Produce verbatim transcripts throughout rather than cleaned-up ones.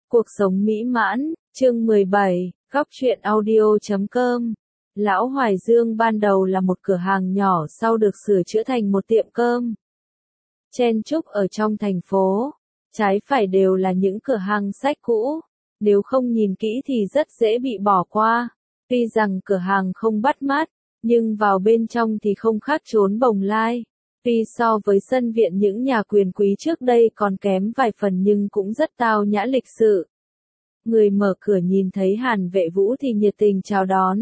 Cuộc sống mỹ mãn, chương mười bảy, góc truyện audio chấm com. Lão Hoài Dương ban đầu là một cửa hàng nhỏ sau được sửa chữa thành một tiệm cơm chen chúc ở trong thành phố. Trái phải đều là những cửa hàng sách cũ, nếu không nhìn kỹ thì rất dễ bị bỏ qua. Tuy rằng cửa hàng không bắt mắt, nhưng vào bên trong thì không khác chốn bồng lai. Tuy so với sân viện những nhà quyền quý trước đây còn kém vài phần nhưng cũng rất tao nhã lịch sự. Người mở cửa nhìn thấy Hàn Vệ Vũ thì nhiệt tình chào đón.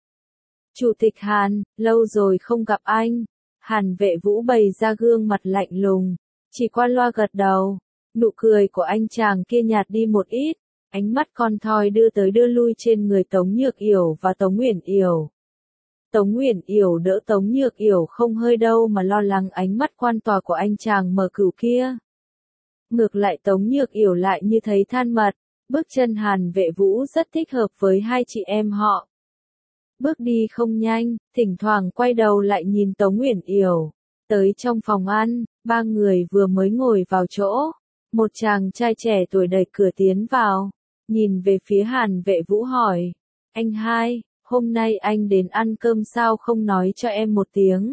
Chủ tịch Hàn, lâu rồi không gặp anh. Hàn Vệ Vũ bày ra gương mặt lạnh lùng, chỉ qua loa gật đầu. Nụ cười của anh chàng kia nhạt đi một ít, ánh mắt con thoi đưa tới đưa lui trên người Tống Nhược Yểu và Tống Uyển Yểu. Tống Uyển Yểu đỡ Tống Nhược Yểu không hơi đâu mà lo lắng ánh mắt quan tòa của anh chàng mở cửu kia. Ngược lại Tống Nhược Yểu lại như thấy than mật, bước chân Hàn Vệ Vũ rất thích hợp với hai chị em họ. Bước đi không nhanh, thỉnh thoảng quay đầu lại nhìn Tống Uyển Yểu. Tới trong phòng ăn, ba người vừa mới ngồi vào chỗ. Một chàng trai trẻ tuổi đẩy cửa tiến vào, nhìn về phía Hàn Vệ Vũ hỏi, anh hai, hôm nay anh đến ăn cơm sao không nói cho em một tiếng?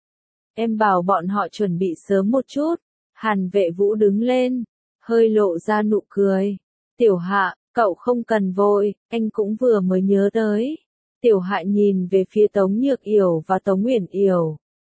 Em bảo bọn họ chuẩn bị sớm một chút. Hàn Vệ Vũ đứng lên, hơi lộ ra nụ cười. Tiểu Hạ, cậu không cần vội, anh cũng vừa mới nhớ tới. Tiểu Hạ nhìn về phía Tống Nhược Yểu và Tống Uyển Yểu.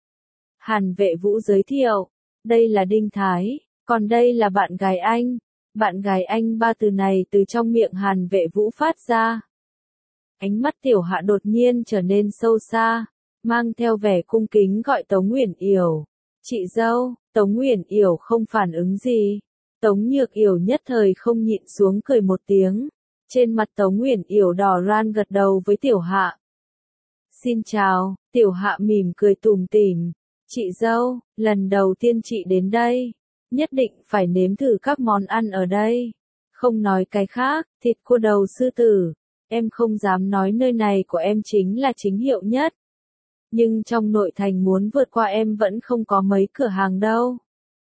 Hàn Vệ Vũ giới thiệu, đây là Đinh Thái, còn đây là bạn gái anh. Bạn gái anh, ba từ này từ trong miệng Hàn Vệ Vũ phát ra. Ánh mắt Tiểu Hạ đột nhiên trở nên sâu xa, mang theo vẻ cung kính gọi Tống Uyển Yểu. Chị dâu. Tống Uyển Yểu không phản ứng gì. Tống Nhược Yểu nhất thời không nhịn xuống cười một tiếng. Trên mặt Tống Uyển Yểu đỏ ran gật đầu với Tiểu Hạ. Xin chào. Tiểu Hạ mỉm cười tủm tỉm. Chị dâu, lần đầu tiên chị đến đây, nhất định phải nếm thử các món ăn ở đây. Không nói cái khác, thịt cua đầu sư tử, em không dám nói nơi này của em chính là chính hiệu nhất. Nhưng trong nội thành muốn vượt qua em vẫn không có mấy cửa hàng đâu.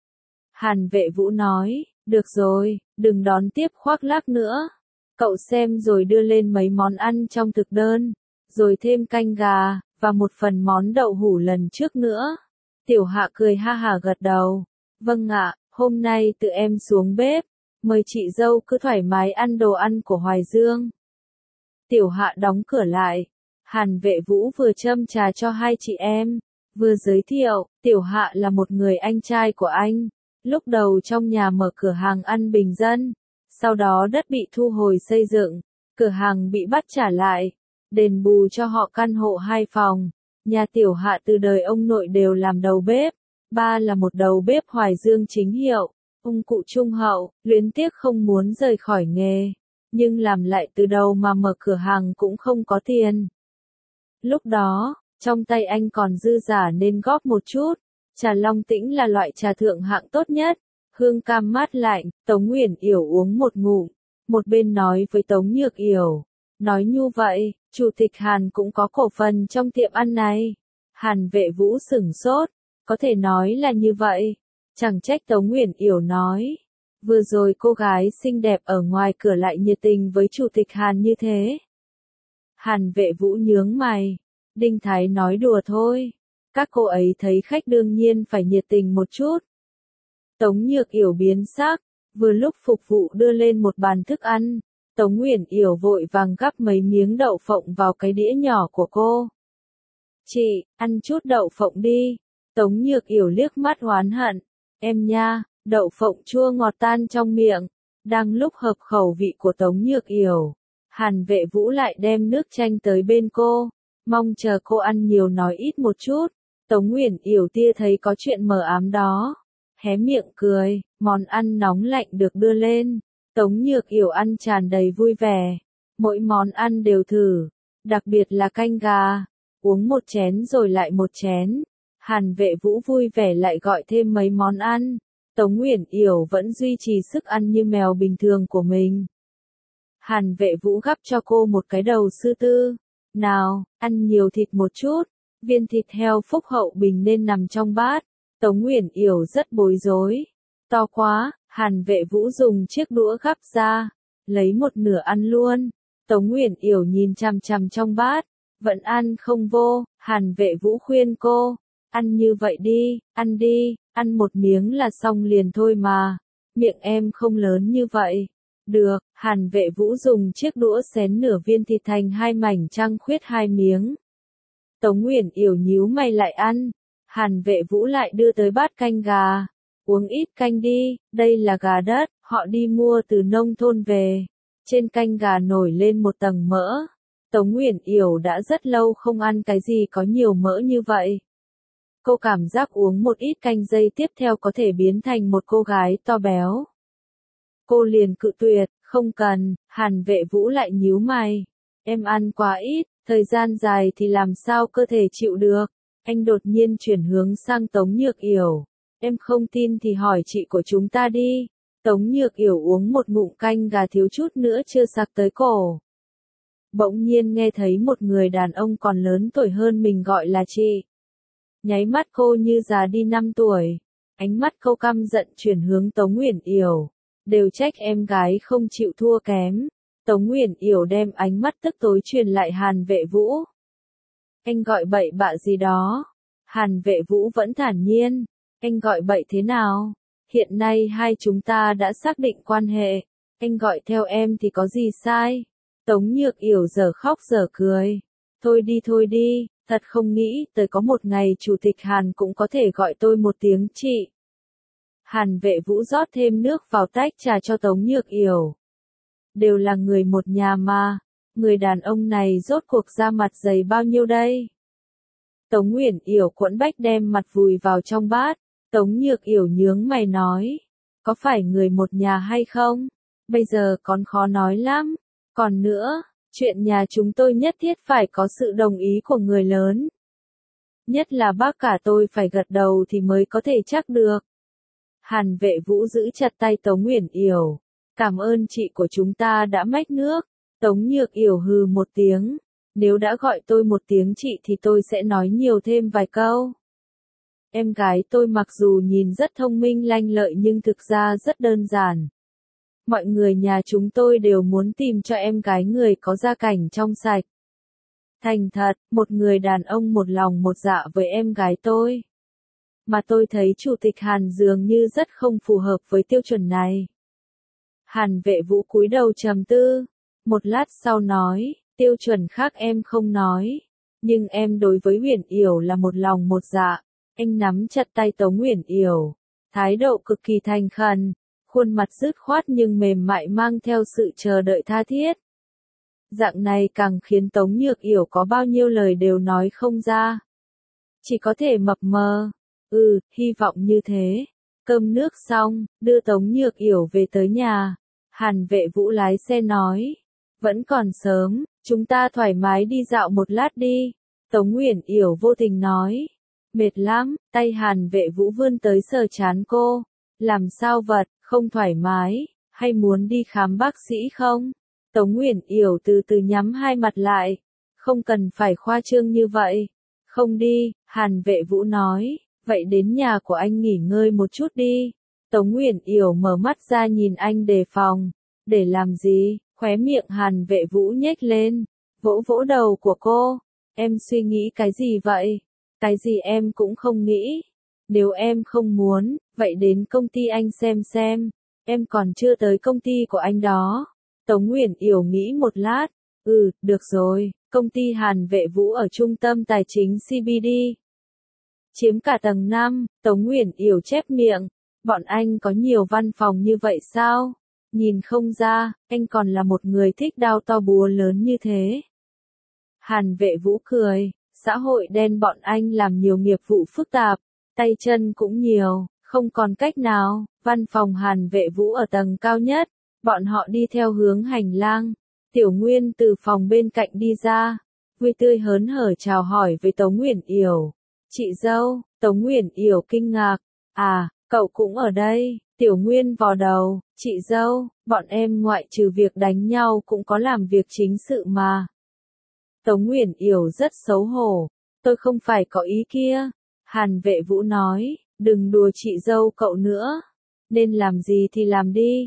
Hàn Vệ Vũ nói, được rồi, đừng đón tiếp khoác lác nữa. Cậu xem rồi đưa lên mấy món ăn trong thực đơn, rồi thêm canh gà, và một phần món đậu hũ lần trước nữa. Tiểu Hạ cười ha hả gật đầu. Vâng ạ, hôm nay tự em xuống bếp, mời chị dâu cứ thoải mái ăn đồ ăn của Hoài Dương. Tiểu Hạ đóng cửa lại. Hàn Vệ Vũ vừa châm trà cho hai chị em, vừa giới thiệu, Tiểu Hạ là một người anh trai của anh. Lúc đầu trong nhà mở cửa hàng ăn bình dân, sau đó đất bị thu hồi xây dựng, cửa hàng bị bắt trả lại, đền bù cho họ căn hộ hai phòng. Nhà Tiểu Hạ từ đời ông nội đều làm đầu bếp, ba là một đầu bếp Hoài Dương chính hiệu, ông cụ trung hậu, luyến tiếc không muốn rời khỏi nghề, nhưng làm lại từ đầu mà mở cửa hàng cũng không có tiền. Lúc đó, trong tay anh còn dư giả nên góp một chút. Trà Long Tĩnh là loại trà thượng hạng tốt nhất, hương cam mát lạnh. Tống Uyển Yểu uống một ngụm, một bên nói với Tống Nhược Yểu, nói như vậy, Chủ tịch Hàn cũng có cổ phần trong tiệm ăn này. Hàn Vệ Vũ sửng sốt, có thể nói là như vậy. Chẳng trách Tống Uyển Yểu nói, vừa rồi cô gái xinh đẹp ở ngoài cửa lại nhiệt tình với Chủ tịch Hàn như thế. Hàn Vệ Vũ nhướng mày, Đinh Thái nói đùa thôi. Các cô ấy thấy khách đương nhiên phải nhiệt tình một chút. Tống Nhược Yểu biến sắc, vừa lúc phục vụ đưa lên một bàn thức ăn, Tống Uyển Yểu vội vàng gắp mấy miếng đậu phộng vào cái đĩa nhỏ của cô. Chị, ăn chút đậu phộng đi. Tống Nhược Yểu liếc mắt oán hận, em nha, đậu phộng chua ngọt tan trong miệng. Đang lúc hợp khẩu vị của Tống Nhược Yểu, Hàn Vệ Vũ lại đem nước chanh tới bên cô, mong chờ cô ăn nhiều nói ít một chút. Tống Uyển Yểu tia thấy có chuyện mờ ám đó, hé miệng cười. Món ăn nóng lạnh được đưa lên, Tống Nhược Yểu ăn tràn đầy vui vẻ, mỗi món ăn đều thử, đặc biệt là canh gà, uống một chén rồi lại một chén. Hàn Vệ Vũ vui vẻ lại gọi thêm mấy món ăn. Tống Uyển Yểu vẫn duy trì sức ăn như mèo bình thường của mình. Hàn Vệ Vũ gắp cho cô một cái đầu sư tư. Nào, ăn nhiều thịt một chút. Viên thịt heo phúc hậu bình nên nằm trong bát. Tống Uyển Yểu rất bối rối. To quá. Hàn Vệ Vũ dùng chiếc đũa gắp ra, lấy một nửa ăn luôn. Tống Uyển Yểu nhìn chằm chằm trong bát, vẫn ăn không vô, Hàn Vệ Vũ khuyên cô, ăn như vậy đi, ăn đi, ăn một miếng là xong liền thôi mà, miệng em không lớn như vậy. Được, Hàn Vệ Vũ dùng chiếc đũa xén nửa viên thịt thành hai mảnh trăng khuyết hai miếng. Tống Uyển Yểu nhíu mày lại ăn, Hàn Vệ Vũ lại đưa tới bát canh gà, uống ít canh đi, đây là gà đất, họ đi mua từ nông thôn về. Trên canh gà nổi lên một tầng mỡ. Tống Uyển Yểu đã rất lâu không ăn cái gì có nhiều mỡ như vậy. Cô cảm giác uống một ít canh giây tiếp theo có thể biến thành một cô gái to béo. Cô liền cự tuyệt, không cần, Hàn Vệ Vũ lại nhíu mày. Em ăn quá ít, thời gian dài thì làm sao cơ thể chịu được. Anh đột nhiên chuyển hướng sang Tống Nhược Yểu. Em không tin thì hỏi chị của chúng ta đi. Tống Nhược Yểu uống một ngụm canh gà thiếu chút nữa chưa sặc tới cổ. Bỗng nhiên nghe thấy một người đàn ông còn lớn tuổi hơn mình gọi là chị. Nháy mắt cô như già đi năm tuổi. Ánh mắt cô căm giận chuyển hướng Tống Uyển Yểu. Đều trách em gái không chịu thua kém. Tống Uyển Yểu đem ánh mắt tức tối truyền lại Hàn Vệ Vũ. Anh gọi bậy bạ gì đó. Hàn Vệ Vũ vẫn thản nhiên. Anh gọi bậy thế nào? Hiện nay hai chúng ta đã xác định quan hệ. Anh gọi theo em thì có gì sai? Tống Nhược Yểu giờ khóc giờ cười. Thôi đi thôi đi, thật không nghĩ tới có một ngày Chủ tịch Hàn cũng có thể gọi tôi một tiếng chị. Hàn Vệ Vũ rót thêm nước vào tách trà cho Tống Nhược Yểu. Đều là người một nhà mà, người đàn ông này rốt cuộc ra mặt dày bao nhiêu đây? Tống Uyển Yểu cuộn bách đem mặt vùi vào trong bát, Tống Nhược Yểu nhướng mày nói, có phải người một nhà hay không? Bây giờ còn khó nói lắm. Còn nữa, chuyện nhà chúng tôi nhất thiết phải có sự đồng ý của người lớn. Nhất là bác cả tôi phải gật đầu thì mới có thể chắc được. Hàn Vệ Vũ giữ chặt tay Tống Uyển Yểu. Cảm ơn chị của chúng ta đã mách nước. Tống Nhược Yểu hừ một tiếng. Nếu đã gọi tôi một tiếng chị thì tôi sẽ nói nhiều thêm vài câu. Em gái tôi mặc dù nhìn rất thông minh lanh lợi nhưng thực ra rất đơn giản. Mọi người nhà chúng tôi đều muốn tìm cho em gái người có gia cảnh trong sạch. Thành thật, một người đàn ông một lòng một dạ với em gái tôi. Mà tôi thấy Chủ tịch Hàn dường như rất không phù hợp với tiêu chuẩn này. Hàn Vệ Vũ cúi đầu trầm tư. Một lát sau nói, tiêu chuẩn khác em không nói. Nhưng em đối với Uyển Yểu là một lòng một dạ. Anh nắm chặt tay Tống Uyển Yểu. Thái độ cực kỳ thành khẩn. Khuôn mặt dứt khoát nhưng mềm mại mang theo sự chờ đợi tha thiết. Dạng này càng khiến Tống Nhược Yểu có bao nhiêu lời đều nói không ra. Chỉ có thể mập mờ. Ừ, hy vọng như thế. Cơm nước xong, đưa Tống Nhược Yểu về tới nhà. Hàn Vệ Vũ lái xe nói. Vẫn còn sớm, chúng ta thoải mái đi dạo một lát đi. Tống Uyển Yểu vô tình nói. Mệt lắm, tay Hàn Vệ Vũ vươn tới sờ trán cô. Làm sao vật, không thoải mái, hay muốn đi khám bác sĩ không? Tống Uyển Yểu từ từ nhắm hai mặt lại. Không cần phải khoa trương như vậy. Không đi, Hàn Vệ Vũ nói. Vậy đến nhà của anh nghỉ ngơi một chút đi. Tống Uyển Yểu mở mắt ra nhìn anh đề phòng. Để làm gì? Khóe miệng Hàn Vệ Vũ nhếch lên. Vỗ vỗ đầu của cô. Em suy nghĩ cái gì vậy? Cái gì em cũng không nghĩ. Nếu em không muốn, vậy đến công ty anh xem xem. Em còn chưa tới công ty của anh đó. Tống Uyển Yểu nghĩ một lát. Ừ, được rồi, công ty Hàn Vệ Vũ ở trung tâm tài chính xê bê đê. Chiếm cả tầng năm, Tống Uyển Yểu chép miệng. Bọn anh có nhiều văn phòng như vậy sao? Nhìn không ra, anh còn là một người thích đao to búa lớn như thế. Hàn Vệ Vũ cười, xã hội đen bọn anh làm nhiều nghiệp vụ phức tạp, tay chân cũng nhiều, không còn cách nào. Văn phòng Hàn Vệ Vũ ở tầng cao nhất, bọn họ đi theo hướng hành lang. Tiểu Nguyên từ phòng bên cạnh đi ra, vui tươi hớn hở chào hỏi với Tống Uyển Yểu. Chị dâu, Tống Uyển Yểu kinh ngạc, à, cậu cũng ở đây. Tiểu Nguyên vò đầu, chị dâu, bọn em ngoại trừ việc đánh nhau cũng có làm việc chính sự mà. Tống Uyển Yểu rất xấu hổ, tôi không phải có ý kia. Hàn Vệ Vũ nói, đừng đùa chị dâu cậu nữa, nên làm gì thì làm đi.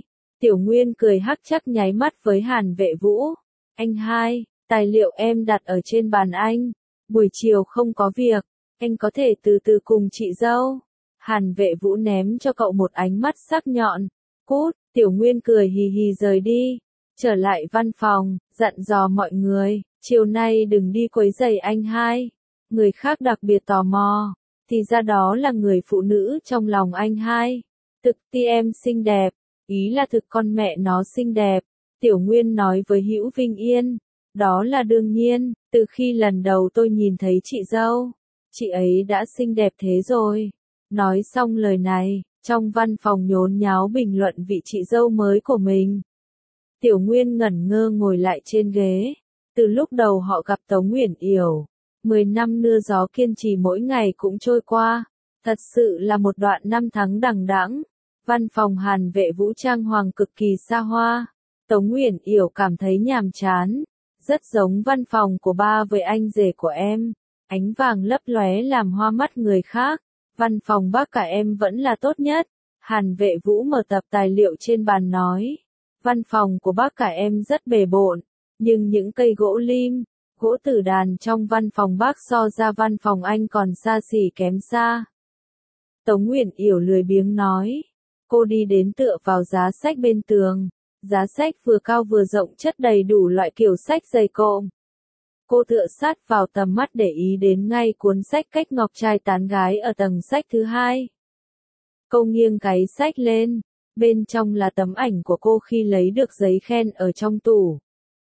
Tiểu Nguyên cười hắc chắc nháy mắt với Hàn Vệ Vũ. Anh hai, tài liệu em đặt ở trên bàn anh. Buổi chiều không có việc, anh có thể từ từ cùng chị dâu. Hàn Vệ Vũ ném cho cậu một ánh mắt sắc nhọn. Cút, Tiểu Nguyên cười hì hì rời đi. Trở lại văn phòng, dặn dò mọi người, chiều nay đừng đi quấy rầy anh hai. Người khác đặc biệt tò mò, thì ra đó là người phụ nữ trong lòng anh hai. Thực ti em xinh đẹp, ý là thực con mẹ nó xinh đẹp. Tiểu Nguyên nói với Hữu Vinh Yên, đó là đương nhiên, từ khi lần đầu tôi nhìn thấy chị dâu, chị ấy đã xinh đẹp thế rồi. Nói xong lời này, trong văn phòng nhốn nháo bình luận vị chị dâu mới của mình. Tiểu Nguyên ngẩn ngơ ngồi lại trên ghế. Từ lúc đầu họ gặp Tống Uyển Yểu, mười năm mưa gió kiên trì mỗi ngày cũng trôi qua. Thật sự là một đoạn năm tháng đằng đẵng. Văn phòng Hàn Vệ Vũ trang hoàng cực kỳ xa hoa. Tống Uyển Yểu cảm thấy nhàm chán. Rất giống văn phòng của ba với anh rể của em. Ánh vàng lấp lóe làm hoa mắt người khác. Văn phòng bác cả em vẫn là tốt nhất. Hàn Vệ Vũ mở tập tài liệu trên bàn nói. Văn phòng của bác cả em rất bề bộn. Nhưng những cây gỗ lim, gỗ tử đàn trong văn phòng bác so ra văn phòng anh còn xa xỉ kém xa. Tống Uyển Yểu lười biếng nói. Cô đi đến tựa vào giá sách bên tường. Giá sách vừa cao vừa rộng chất đầy đủ loại kiểu sách dày cộm. Cô tựa sát vào tầm mắt để ý đến ngay cuốn sách Cách Ngọc Trai Tán Gái ở tầng sách thứ hai. Cô nghiêng cái sách lên. Bên trong là tấm ảnh của cô khi lấy được giấy khen ở trong tủ.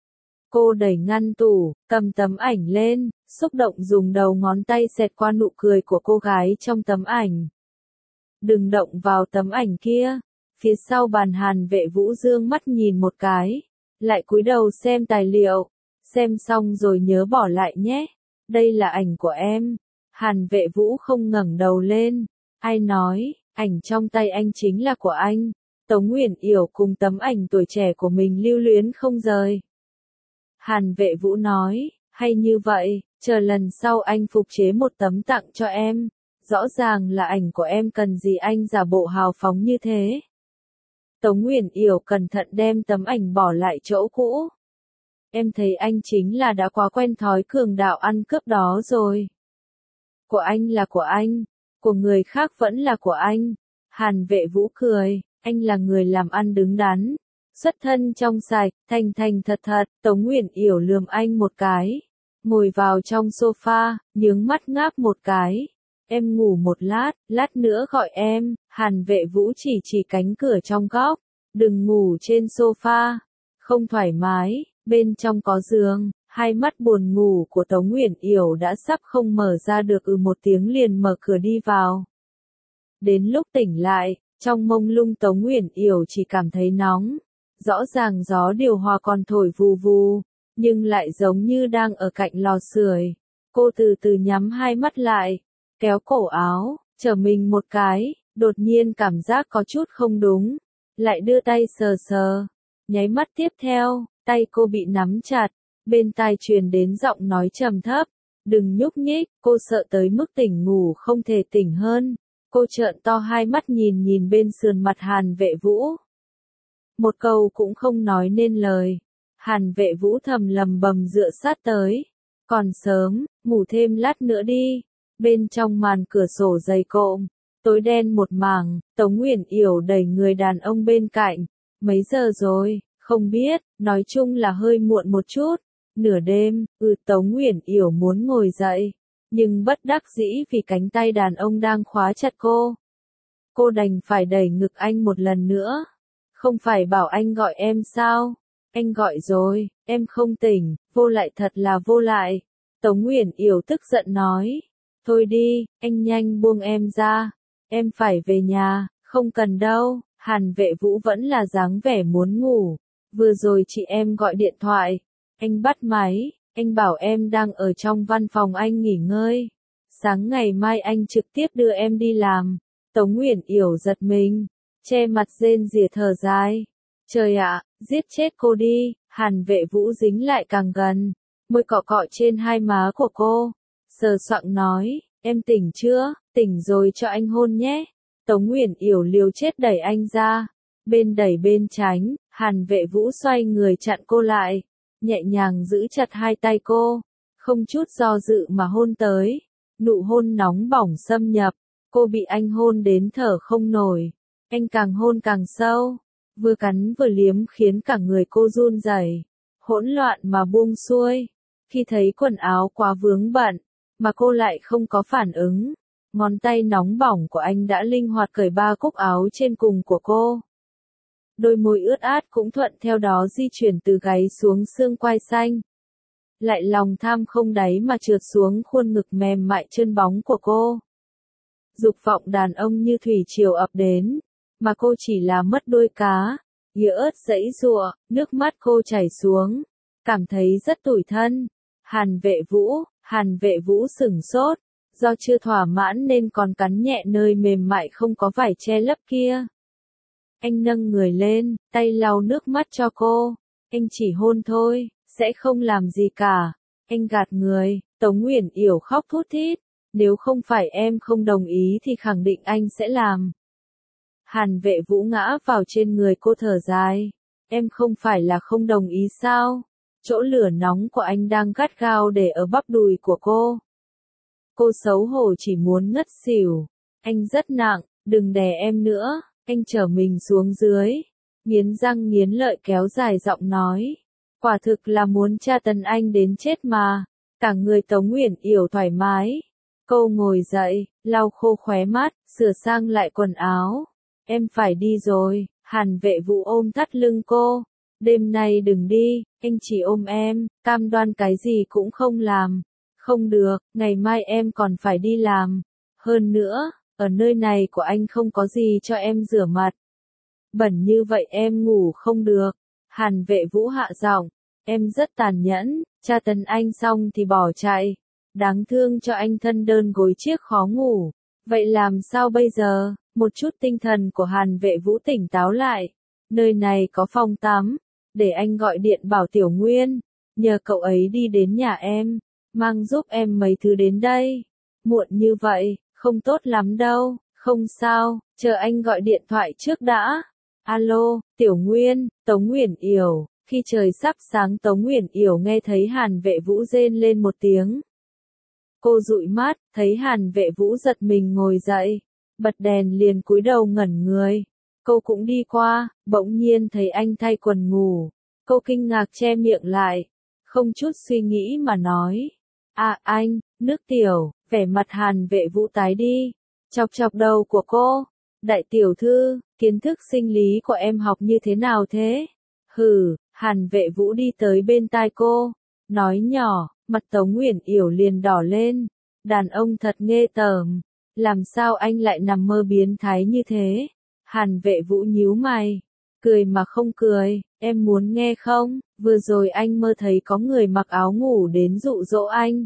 Cô đẩy ngăn tủ, cầm tấm ảnh lên, xúc động dùng đầu ngón tay xẹt qua nụ cười của cô gái trong tấm ảnh. Đừng động vào tấm ảnh kia. Phía sau bàn Hàn Vệ Vũ dương mắt nhìn một cái, lại cúi đầu xem tài liệu. Xem xong rồi nhớ bỏ lại nhé. Đây là ảnh của em. Hàn Vệ Vũ không ngẩng đầu lên. Ai nói, ảnh trong tay anh chính là của anh. Tống Uyển Yểu cùng tấm ảnh tuổi trẻ của mình lưu luyến không rời. Hàn Vệ Vũ nói, hay như vậy, chờ lần sau anh phục chế một tấm tặng cho em. Rõ ràng là ảnh của em, cần gì anh giả bộ hào phóng như thế. Tống Uyển Yểu cẩn thận đem tấm ảnh bỏ lại chỗ cũ. Em thấy anh chính là đã quá quen thói cường đạo ăn cướp đó rồi. Của anh là của anh, của người khác vẫn là của anh. Hàn Vệ Vũ cười, anh là người làm ăn đứng đắn, xuất thân trong sạch, thành thành thật thật. Tống Uyển Yểu lườm anh một cái, ngồi vào trong sofa, nhướng mắt ngáp một cái. Em ngủ một lát, lát nữa gọi em. Hàn Vệ Vũ chỉ chỉ cánh cửa trong góc, đừng ngủ trên sofa, không thoải mái. Bên trong có giường. Hai mắt buồn ngủ của Tống Uyển Yểu đã sắp không mở ra được, ừ một tiếng liền mở cửa đi vào. Đến lúc tỉnh lại, trong mông lung Tống Uyển Yểu chỉ cảm thấy nóng. Rõ ràng gió điều hòa còn thổi vù vù, nhưng lại giống như đang ở cạnh lò sưởi. Cô từ từ nhắm hai mắt lại, kéo cổ áo, trở mình một cái, đột nhiên cảm giác có chút không đúng. Lại đưa tay sờ sờ. Nháy mắt tiếp theo, tay cô bị nắm chặt. Bên tai truyền đến giọng nói trầm thấp. Đừng nhúc nhích. Cô sợ tới mức tỉnh ngủ không thể tỉnh hơn. Cô trợn to hai mắt nhìn nhìn bên sườn mặt Hàn Vệ Vũ. Một câu cũng không nói nên lời. Hàn Vệ Vũ thầm lầm bầm dựa sát tới. Còn sớm, ngủ thêm lát nữa đi. Bên trong màn cửa sổ dày cộm, tối đen một mảng. Tống Uyển Yểu đẩy người đàn ông bên cạnh. Mấy giờ rồi? Không biết, nói chung là hơi muộn một chút. Nửa đêm, ừ. Tống Uyển Yểu muốn ngồi dậy, nhưng bất đắc dĩ vì cánh tay đàn ông đang khóa chặt cô. Cô đành phải đẩy ngực anh một lần nữa. Không phải bảo anh gọi em sao? Anh gọi rồi, em không tỉnh, vô lại thật là vô lại. Tống Uyển Yểu tức giận nói. Thôi đi, anh nhanh buông em ra. Em phải về nhà. Không cần đâu. Hàn Vệ Vũ vẫn là dáng vẻ muốn ngủ. Vừa rồi chị em gọi điện thoại. Anh bắt máy. Anh bảo em đang ở trong văn phòng anh nghỉ ngơi. Sáng ngày mai anh trực tiếp đưa em đi làm. Tống Uyển Yểu giật mình, che mặt rên rỉ thở dài. Trời ạ, giết chết cô đi. Hàn Vệ Vũ dính lại càng gần, môi cọ cọ trên hai má của cô. Sờ soạng nói, em tỉnh chưa? Tỉnh rồi cho anh hôn nhé. Tống Uyển Yểu liều chết đẩy anh ra. Bên đẩy bên tránh, Hàn Vệ Vũ xoay người chặn cô lại, nhẹ nhàng giữ chặt hai tay cô, không chút do dự mà hôn tới. Nụ hôn nóng bỏng xâm nhập, cô bị anh hôn đến thở không nổi. Anh càng hôn càng sâu, vừa cắn vừa liếm khiến cả người cô run rẩy, hỗn loạn mà buông xuôi. Khi thấy quần áo quá vướng bận, mà cô lại không có phản ứng, ngón tay nóng bỏng của anh đã linh hoạt cởi ba cúc áo trên cùng của cô. Đôi môi ướt át cũng thuận theo đó di chuyển từ gáy xuống xương quai xanh. Lại lòng tham không đáy mà trượt xuống khuôn ngực mềm mại chân bóng của cô. Dục vọng đàn ông như thủy triều ập đến, mà cô chỉ là mất đuôi cá, nghĩa ớt giãy giụa, nước mắt cô chảy xuống, cảm thấy rất tủi thân. Hàn Vệ Vũ, Hàn Vệ Vũ sửng sốt, do chưa thỏa mãn nên còn cắn nhẹ nơi mềm mại không có vải che lấp kia. Anh nâng người lên, tay lau nước mắt cho cô. Anh chỉ hôn thôi, sẽ không làm gì cả. Anh gạt người. Tống Uyển Yểu khóc thút thít. Nếu không phải em không đồng ý thì khẳng định anh sẽ làm. Hàn Vệ Vũ ngã vào trên người cô thở dài. Em không phải là không đồng ý sao? Chỗ lửa nóng của anh đang gắt gao để ở bắp đùi của cô. Cô xấu hổ chỉ muốn ngất xỉu. Anh rất nặng, đừng đè em nữa. Anh trở mình xuống dưới, nghiến răng nghiến lợi kéo dài giọng nói. Quả thực là muốn tra tấn anh đến chết mà. Cả người Tống Uyển Yểu thoải mái. Cô ngồi dậy, lau khô khóe mắt, sửa sang lại quần áo. Em phải đi rồi. Hàn Vệ Vũ ôm thắt lưng cô. Đêm nay đừng đi, anh chỉ ôm em, cam đoan cái gì cũng không làm. Không được, ngày mai em còn phải đi làm. Hơn nữa, ở nơi này của anh không có gì cho em rửa mặt. Bẩn như vậy em ngủ không được. Hàn Vệ Vũ hạ giọng, em rất tàn nhẫn, tra tấn anh xong thì bỏ chạy. Đáng thương cho anh thân đơn gối chiếc khó ngủ. Vậy làm sao bây giờ? Một chút tinh thần của Hàn Vệ Vũ tỉnh táo lại. Nơi này có phòng tắm. Để anh gọi điện bảo Tiểu Nguyên. Nhờ cậu ấy đi đến nhà em. Mang giúp em mấy thứ đến đây. Muộn như vậy, không tốt lắm đâu. Không sao, chờ anh gọi điện thoại trước đã. Alo, Tiểu Nguyên, Tống Uyển Yểu. Khi trời sắp sáng Tống Uyển Yểu nghe thấy Hàn Vệ Vũ rên lên một tiếng. Cô dụi mắt, thấy Hàn Vệ Vũ giật mình ngồi dậy. Bật đèn liền cúi đầu ngẩn người. Cô cũng đi qua, bỗng nhiên thấy anh thay quần ngủ. Cô kinh ngạc che miệng lại. Không chút suy nghĩ mà nói. À anh, nước tiểu, vẻ mặt Hàn Vệ Vũ tái đi. Chọc chọc đầu của cô. Đại tiểu thư, kiến thức sinh lý của em học như thế nào thế? Hừ, Hàn Vệ Vũ đi tới bên tai cô. Nói nhỏ, mặt Tống Uyển Yểu liền đỏ lên. Đàn ông thật nghê tởm. Làm sao anh lại nằm mơ biến thái như thế? Hàn Vệ Vũ nhíu mày. Cười mà không cười, em muốn nghe không? Vừa rồi anh mơ thấy có người mặc áo ngủ đến dụ dỗ anh.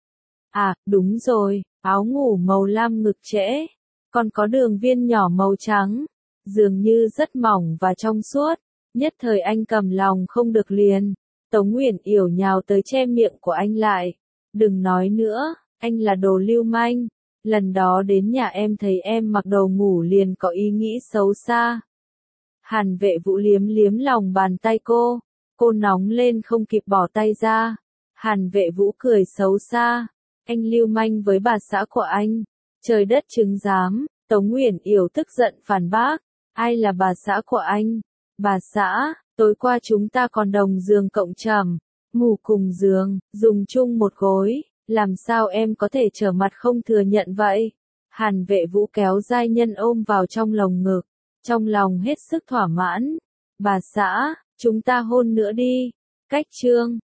À, đúng rồi, áo ngủ màu lam ngực trễ. Còn có đường viên nhỏ màu trắng. Dường như rất mỏng và trong suốt. Nhất thời anh cầm lòng không được liền. Tống Uyển Yểu nhào tới che miệng của anh lại. Đừng nói nữa, anh là đồ lưu manh. Lần đó đến nhà em thấy em mặc đồ ngủ liền có ý nghĩ xấu xa. Hàn Vệ Vũ liếm liếm lòng bàn tay cô. Cô nóng lên không kịp bỏ tay ra. Hàn Vệ Vũ cười xấu xa. Anh lưu manh với bà xã của anh. Trời đất chứng giám. Tống Uyển Yểu tức giận phản bác. Ai là bà xã của anh? Bà xã, tối qua chúng ta còn đồng giường cộng trầm. Ngủ cùng giường, dùng chung một gối. Làm sao em có thể trở mặt không thừa nhận vậy? Hàn Vệ Vũ kéo giai nhân ôm vào trong lồng ngực. Trong lòng hết sức thỏa mãn. Bà xã, chúng ta hôn nữa đi. Cách chương.